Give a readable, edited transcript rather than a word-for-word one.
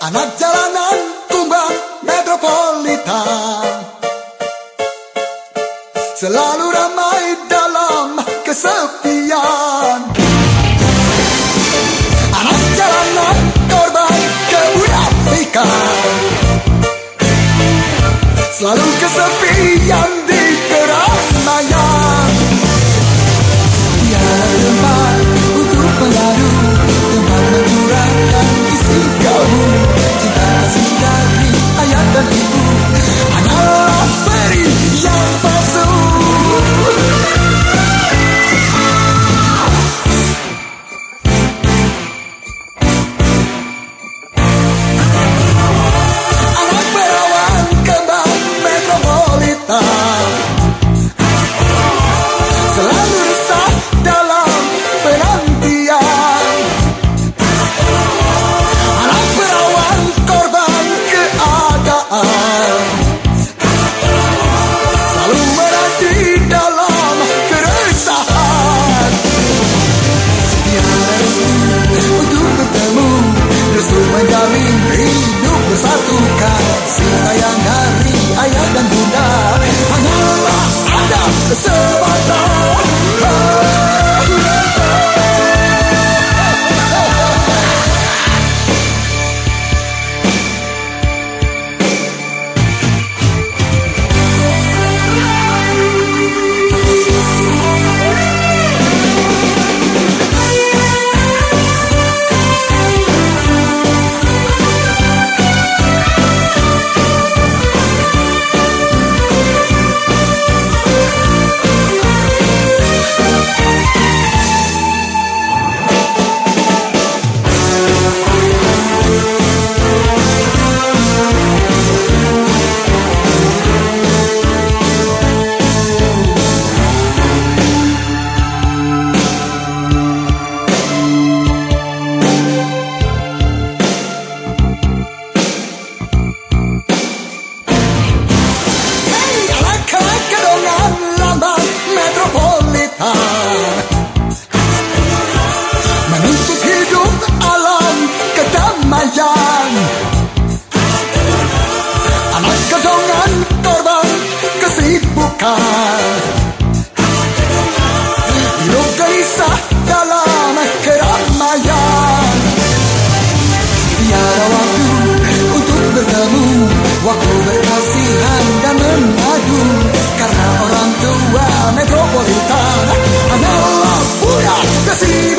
Anak jalanan kumbang metropolitan, selalu ramai dalam kesepian. Anak jalanan korban kemunafikan, selalu kesepian di keramaian. Tiada tempat untuk mengadu, tempat mencurahkan isi kalbu. Cinta kasih dari ayah dan ibu hanyalah peri yang palsu. Anak perawan kembang metropolitan, selalu resah dalam penantian. Anak perawan korban keadaan, selalu menanti dalam keresahan. Tiada restu untuk bertemu, restu menjamin hidup bersatukan. Sayang dari ayah dan bunda hanyalah ada semata. Menuntut hidup alam kedamaian. Anak kedongan korban kesibukan, hidup gelisah dalam keramaian. Tiada waktu untuk bertemu, waktu berkasihan dan mengadu. Karena orang tua metropolitan hanyalah budak kesian.